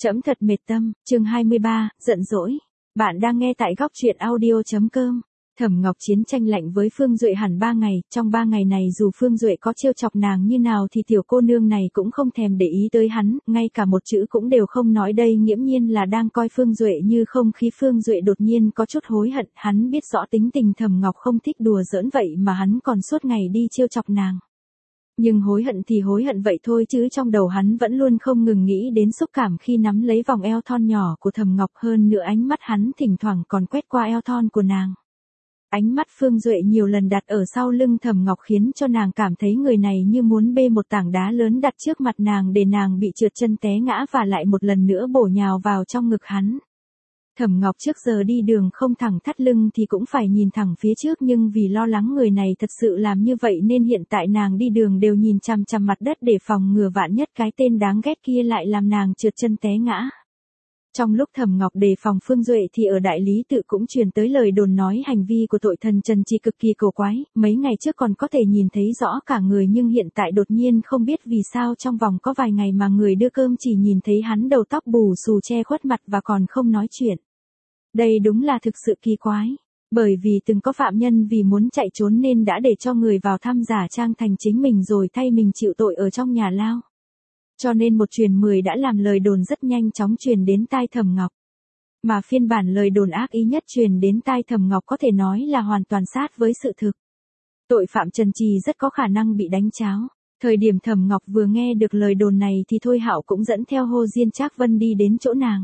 Trẫm thật mệt tâm, chương 23, giận dỗi. Bạn đang nghe tại góc truyện audio.com. Thẩm Ngọc chiến tranh lạnh với Phương Duệ hẳn 3 ngày, trong 3 ngày này dù Phương Duệ có trêu chọc nàng như nào thì tiểu cô nương này cũng không thèm để ý tới hắn, ngay cả một chữ cũng đều không nói, đây nghiễm nhiên là đang coi Phương Duệ như không khí. Phương Duệ đột nhiên có chút hối hận, hắn biết rõ tính tình Thẩm Ngọc không thích đùa giỡn vậy mà hắn còn suốt ngày đi trêu chọc nàng. Nhưng hối hận thì hối hận vậy thôi chứ trong đầu hắn vẫn luôn không ngừng nghĩ đến xúc cảm khi nắm lấy vòng eo thon nhỏ của Thẩm Ngọc, hơn nữa ánh mắt hắn thỉnh thoảng còn quét qua eo thon của nàng. Ánh mắt Phương Duệ nhiều lần đặt ở sau lưng Thẩm Ngọc khiến cho nàng cảm thấy người này như muốn bê một tảng đá lớn đặt trước mặt nàng để nàng bị trượt chân té ngã và lại một lần nữa bổ nhào vào trong ngực hắn. Thẩm Ngọc trước giờ đi đường không thẳng thắt lưng thì cũng phải nhìn thẳng phía trước, nhưng vì lo lắng người này thật sự làm như vậy nên hiện tại nàng đi đường đều nhìn chằm chằm mặt đất để phòng ngừa vạn nhất cái tên đáng ghét kia lại làm nàng trượt chân té ngã. Trong lúc Thẩm Ngọc đề phòng Phương Duệ thì ở đại lý tự cũng truyền tới lời đồn nói hành vi của tội thần Trần Trì cực kỳ cổ quái, mấy ngày trước còn có thể nhìn thấy rõ cả người nhưng hiện tại đột nhiên không biết vì sao trong vòng có vài ngày mà người đưa cơm chỉ nhìn thấy hắn đầu tóc bù xù che khuất mặt và còn không nói chuyện. Đây đúng là thực sự kỳ quái, bởi vì từng có phạm nhân vì muốn chạy trốn nên đã để cho người vào thăm giả trang thành chính mình rồi thay mình chịu tội ở trong nhà lao. Cho nên một truyền 10 đã làm lời đồn rất nhanh chóng truyền đến tai Thẩm Ngọc. Mà phiên bản lời đồn ác ý nhất truyền đến tai Thẩm Ngọc có thể nói là hoàn toàn sát với sự thực. Tội phạm Trần Trì rất có khả năng bị đánh cháo. Thời điểm Thẩm Ngọc vừa nghe được lời đồn này thì Thôi Hạo cũng dẫn theo Hồ Diên Trác Vân đi đến chỗ nàng.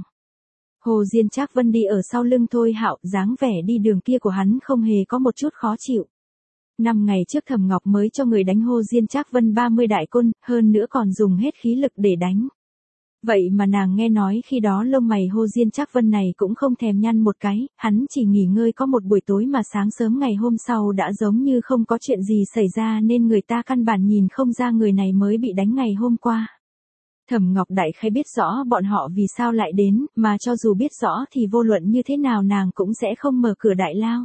Hồ Diên Trác Vân đi ở sau lưng Thôi Hạo, dáng vẻ đi đường kia của hắn không hề có một chút khó chịu. 5 ngày trước Thẩm Ngọc mới cho người đánh Hồ Diên Trác Vân 30 đại côn, hơn nữa còn dùng hết khí lực để đánh. Vậy mà nàng nghe nói khi đó lông mày Hồ Diên Trác Vân này cũng không thèm nhăn một cái, hắn chỉ nghỉ ngơi có một buổi tối mà sáng sớm ngày hôm sau đã giống như không có chuyện gì xảy ra nên người ta căn bản nhìn không ra người này mới bị đánh ngày hôm qua. Thẩm Ngọc đại khái biết rõ bọn họ vì sao lại đến, mà cho dù biết rõ thì vô luận như thế nào nàng cũng sẽ không mở cửa đại lao.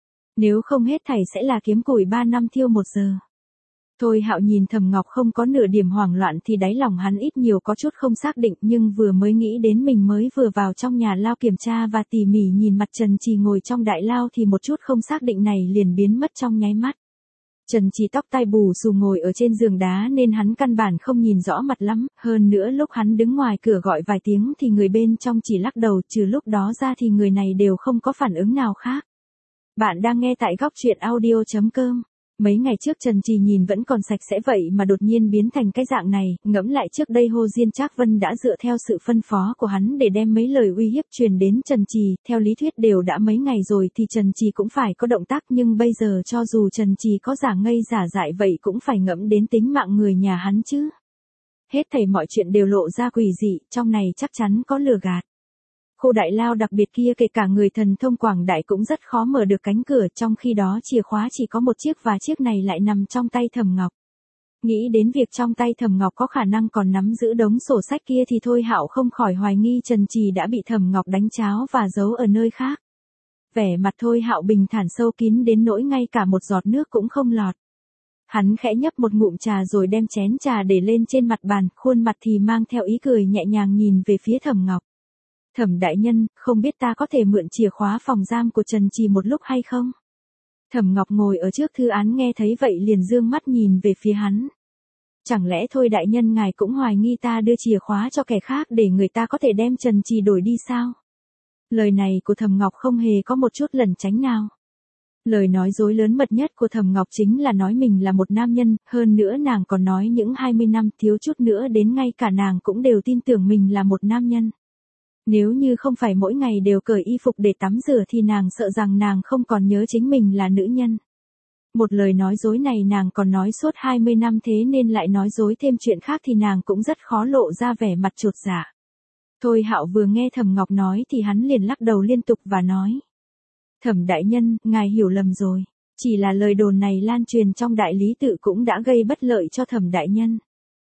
Nếu không hết thảy sẽ là kiếm củi 3 năm thiêu 1 giờ. Thôi Hạo nhìn Thẩm Ngọc không có nửa điểm hoảng loạn thì đáy lòng hắn ít nhiều có chút không xác định, nhưng vừa mới nghĩ đến mình mới vừa vào trong nhà lao kiểm tra và tỉ mỉ nhìn mặt Trần Trì ngồi trong đại lao thì một chút không xác định này liền biến mất trong nháy mắt. Trần Trì tóc tai bù xù ngồi ở trên giường đá nên hắn căn bản không nhìn rõ mặt lắm, hơn nữa lúc hắn đứng ngoài cửa gọi vài tiếng thì người bên trong chỉ lắc đầu, trừ lúc đó ra thì người này đều không có phản ứng nào khác. Bạn đang nghe tại góc truyện audio.com. Mấy ngày trước Trần Trì nhìn vẫn còn sạch sẽ vậy mà đột nhiên biến thành cái dạng này, ngẫm lại trước đây Hồ Diên Trác Vân đã dựa theo sự phân phó của hắn để đem mấy lời uy hiếp truyền đến Trần Trì, theo lý thuyết đều đã mấy ngày rồi thì Trần Trì cũng phải có động tác, nhưng bây giờ cho dù Trần Trì có giả ngây giả dại vậy cũng phải ngẫm đến tính mạng người nhà hắn chứ. Hết thảy mọi chuyện đều lộ ra quỷ dị, trong này chắc chắn có lừa gạt. Khu đại lao đặc biệt kia kể cả người thần thông quảng đại cũng rất khó mở được cánh cửa, trong khi đó chìa khóa chỉ có một chiếc và chiếc này lại nằm trong tay Thẩm Ngọc. Nghĩ đến việc trong tay Thẩm Ngọc có khả năng còn nắm giữ đống sổ sách kia thì Thôi Hạo không khỏi hoài nghi Trần Trì đã bị Thẩm Ngọc đánh cháo và giấu ở nơi khác. Vẻ mặt Thôi Hạo bình thản sâu kín đến nỗi ngay cả một giọt nước cũng không lọt. Hắn khẽ nhấp một ngụm trà rồi đem chén trà để lên trên mặt bàn, khuôn mặt thì mang theo ý cười nhẹ nhàng nhìn về phía Thẩm Ngọc. Thẩm đại nhân, không biết ta có thể mượn chìa khóa phòng giam của Trần Trì một lúc hay không? Thẩm Ngọc ngồi ở trước thư án nghe thấy vậy liền dương mắt nhìn về phía hắn. Chẳng lẽ Thôi đại nhân ngài cũng hoài nghi ta đưa chìa khóa cho kẻ khác để người ta có thể đem Trần Trì đổi đi sao? Lời này của Thẩm Ngọc không hề có một chút lẩn tránh nào. Lời nói dối lớn mật nhất của Thẩm Ngọc chính là nói mình là một nam nhân, hơn nữa nàng còn nói những 20 năm thiếu chút nữa đến ngay cả nàng cũng đều tin tưởng mình là một nam nhân. Nếu như không phải mỗi ngày đều cởi y phục để tắm rửa thì nàng sợ rằng nàng không còn nhớ chính mình là nữ nhân. Một lời nói dối này nàng còn nói suốt 20 năm thế nên lại nói dối thêm chuyện khác thì nàng cũng rất khó lộ ra vẻ mặt chột dạ. Thôi Hạo vừa nghe Thẩm Ngọc nói thì hắn liền lắc đầu liên tục và nói. Thẩm đại nhân, ngài hiểu lầm rồi. Chỉ là lời đồn này lan truyền trong đại lý tự cũng đã gây bất lợi cho Thẩm đại nhân.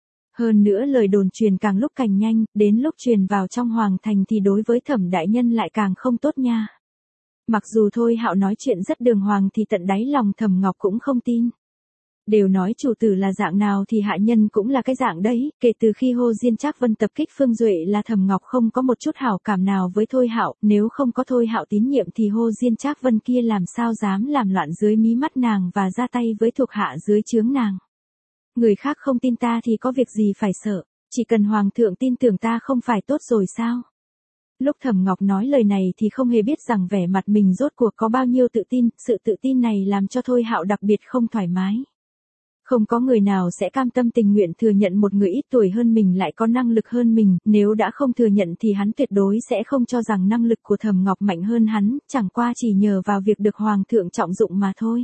Hơn nữa lời đồn truyền càng lúc càng nhanh, đến lúc truyền vào trong hoàng thành thì đối với Thẩm đại nhân lại càng không tốt nha. Mặc dù Thôi Hạo nói chuyện rất đường hoàng thì tận đáy lòng Thẩm Ngọc cũng không tin. Đều nói chủ tử là dạng nào thì hạ nhân cũng là cái dạng đấy, kể từ khi Hồ Diên Trác Vân tập kích Phương Duệ là Thẩm Ngọc không có một chút hảo cảm nào với Thôi Hạo, nếu không có Thôi Hạo tín nhiệm thì Hồ Diên Trác Vân kia làm sao dám làm loạn dưới mí mắt nàng và ra tay với thuộc hạ dưới trướng nàng. Người khác không tin ta thì có việc gì phải sợ, chỉ cần Hoàng thượng tin tưởng ta không phải tốt rồi sao? Lúc Thẩm Ngọc nói lời này thì không hề biết rằng vẻ mặt mình rốt cuộc có bao nhiêu tự tin, sự tự tin này làm cho Thôi Hạo đặc biệt không thoải mái. Không có người nào sẽ cam tâm tình nguyện thừa nhận một người ít tuổi hơn mình lại có năng lực hơn mình, nếu đã không thừa nhận thì hắn tuyệt đối sẽ không cho rằng năng lực của Thẩm Ngọc mạnh hơn hắn, chẳng qua chỉ nhờ vào việc được Hoàng thượng trọng dụng mà thôi.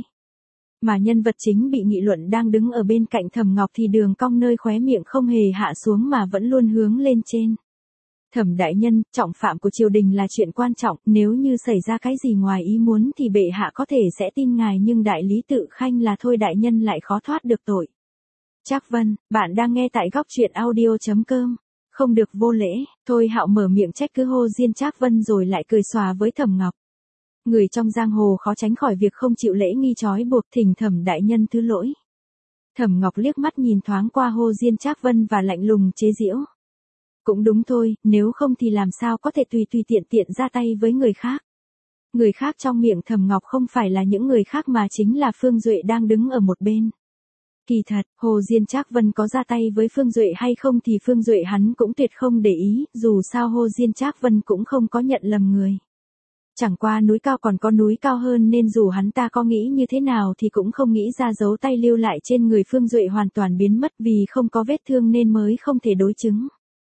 Mà nhân vật chính bị nghị luận đang đứng ở bên cạnh Thẩm Ngọc thì đường cong nơi khóe miệng không hề hạ xuống mà vẫn luôn hướng lên trên. Thẩm đại nhân, trọng phạm của triều đình là chuyện quan trọng, nếu như xảy ra cái gì ngoài ý muốn thì bệ hạ có thể sẽ tin ngài nhưng đại lý tự khanh là Thôi đại nhân lại khó thoát được tội. Trác Vân, bạn đang nghe tại góc truyện audio.com. Không được vô lễ, Thôi Hạo mở miệng trách cứ Hồ Diên Trác Vân rồi lại cười xòa với Thẩm Ngọc. Người trong giang hồ khó tránh khỏi việc không chịu lễ nghi trói buộc, thỉnh Thẩm đại nhân thứ lỗi. Thẩm Ngọc liếc mắt nhìn thoáng qua Hồ Diên Trác Vân và lạnh lùng chế giễu. Cũng đúng thôi, nếu không thì làm sao có thể tùy tiện tiện ra tay với người khác. Người khác trong miệng Thẩm Ngọc không phải là những người khác mà chính là Phương Duệ đang đứng ở một bên. Kỳ thật, Hồ Diên Trác Vân có ra tay với Phương Duệ hay không thì Phương Duệ hắn cũng tuyệt không để ý, dù sao Hồ Diên Trác Vân cũng không có nhận lầm người. Chẳng qua núi cao còn có núi cao hơn nên dù hắn ta có nghĩ như thế nào thì cũng không nghĩ ra dấu tay lưu lại trên người Phương Duệ hoàn toàn biến mất vì không có vết thương nên mới không thể đối chứng.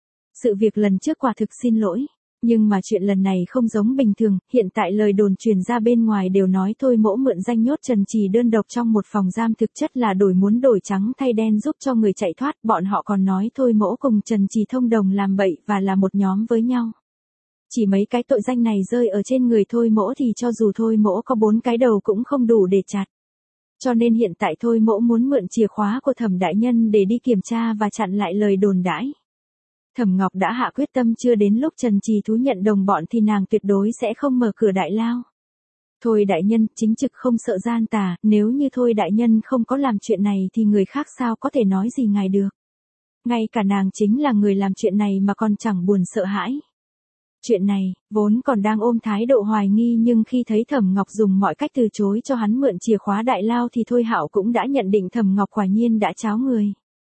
Sự việc lần trước quả thực xin lỗi, nhưng mà chuyện lần này không giống bình thường, hiện tại lời đồn truyền ra bên ngoài đều nói Thôi Mỗ mượn danh nhốt Trần Trì đơn độc trong một phòng giam thực chất là muốn đổi trắng thay đen giúp cho người chạy thoát, bọn họ còn nói Thôi Mỗ cùng Trần Trì thông đồng làm bậy và là một nhóm với nhau. Chỉ mấy cái tội danh này rơi ở trên người Thôi Mỗ thì cho dù Thôi Mỗ có 4 cái đầu cũng không đủ để chặt. Cho nên hiện tại Thôi Mỗ muốn mượn chìa khóa của Thẩm đại nhân để đi kiểm tra và chặn lại lời đồn đãi. Thẩm Ngọc đã hạ quyết tâm chưa đến lúc Trần Trì thú nhận đồng bọn thì nàng tuyệt đối sẽ không mở cửa đại lao. Thôi đại nhân, chính trực không sợ gian tà, nếu như Thôi đại nhân không có làm chuyện này thì người khác sao có thể nói gì ngài được. Ngay cả nàng chính là người làm chuyện này mà còn chẳng buồn sợ hãi. Chuyện này, vốn còn đang ôm thái độ hoài nghi nhưng khi thấy Thẩm Ngọc dùng mọi cách từ chối cho hắn mượn chìa khóa đại lao thì Thôi Hạo cũng đã nhận định Thẩm Ngọc quả nhiên đã cháo người.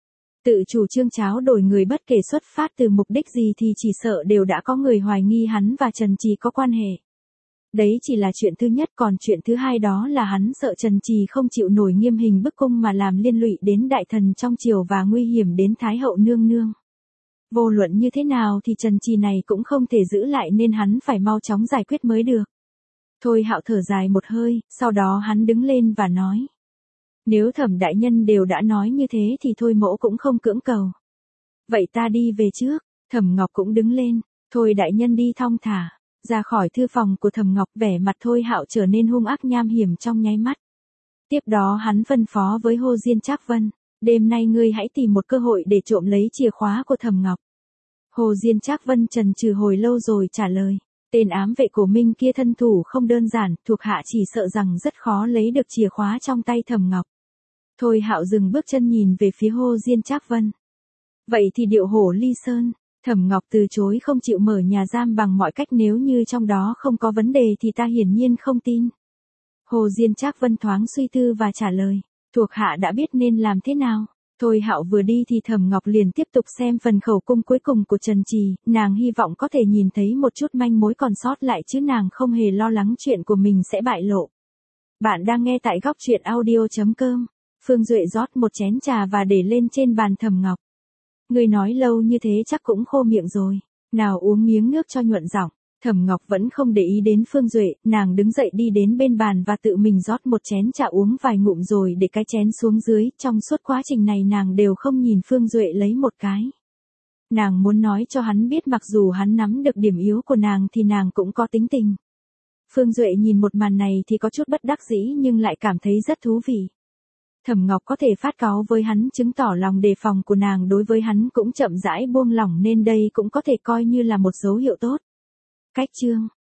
Tự chủ trương cháo đổi người bất kể xuất phát từ mục đích gì thì chỉ sợ đều đã có người hoài nghi hắn và Trần Trì có quan hệ. Đấy chỉ là chuyện thứ nhất, còn chuyện thứ hai đó là hắn sợ Trần Trì không chịu nổi nghiêm hình bức cung mà làm liên lụy đến đại thần trong triều và nguy hiểm đến Thái hậu nương nương. Vô luận như thế nào thì Trần Trì này cũng không thể giữ lại nên hắn phải mau chóng giải quyết mới được. Thôi Hạo thở dài một hơi, sau đó hắn đứng lên và nói. Nếu Thẩm đại nhân đều đã nói như thế thì Thôi Mỗ cũng không cưỡng cầu. Vậy ta đi về trước. Thẩm Ngọc cũng đứng lên. Thôi đại nhân đi thong thả. Ra khỏi thư phòng của Thẩm Ngọc, vẻ mặt Thôi Hạo trở nên hung ác nham hiểm trong nháy mắt. Tiếp đó hắn phân phó với Hồ Diên Trác Vân. Đêm nay ngươi hãy tìm một cơ hội để trộm lấy chìa khóa của Thẩm Ngọc. Hồ Diên Trác Vân chần chừ hồi lâu rồi trả lời. Tên ám vệ cổ Minh kia thân thủ không đơn giản, thuộc hạ chỉ sợ rằng rất khó lấy được chìa khóa trong tay Thẩm Ngọc. Thôi Hạo dừng bước chân nhìn về phía Hồ Diên Trác Vân. Vậy thì điệu hổ ly sơn. Thẩm Ngọc từ chối không chịu mở nhà giam bằng mọi cách, nếu như trong đó không có vấn đề thì ta hiển nhiên không tin. Hồ Diên Trác Vân thoáng suy tư và trả lời. Thuộc hạ đã biết nên làm thế nào. Thôi Hạo vừa đi thì Thẩm Ngọc liền tiếp tục xem phần khẩu cung cuối cùng của Trần Trì, nàng hy vọng có thể nhìn thấy một chút manh mối còn sót lại chứ nàng không hề lo lắng chuyện của mình sẽ bại lộ. Bạn đang nghe tại góc truyện audio.com. Phương Duệ rót một chén trà và để lên trên bàn Thẩm Ngọc. Người nói lâu như thế chắc cũng khô miệng rồi, nào uống miếng nước cho nhuận giọng. Thẩm Ngọc vẫn không để ý đến Phương Duệ, nàng đứng dậy đi đến bên bàn và tự mình rót một chén trà uống vài ngụm rồi để cái chén xuống dưới, trong suốt quá trình này nàng đều không nhìn Phương Duệ lấy một cái. Nàng muốn nói cho hắn biết mặc dù hắn nắm được điểm yếu của nàng thì nàng cũng có tính tình. Phương Duệ nhìn một màn này thì có chút bất đắc dĩ nhưng lại cảm thấy rất thú vị. Thẩm Ngọc có thể phát cáu với hắn chứng tỏ lòng đề phòng của nàng đối với hắn cũng chậm rãi buông lỏng nên đây cũng có thể coi như là một dấu hiệu tốt. Cách chương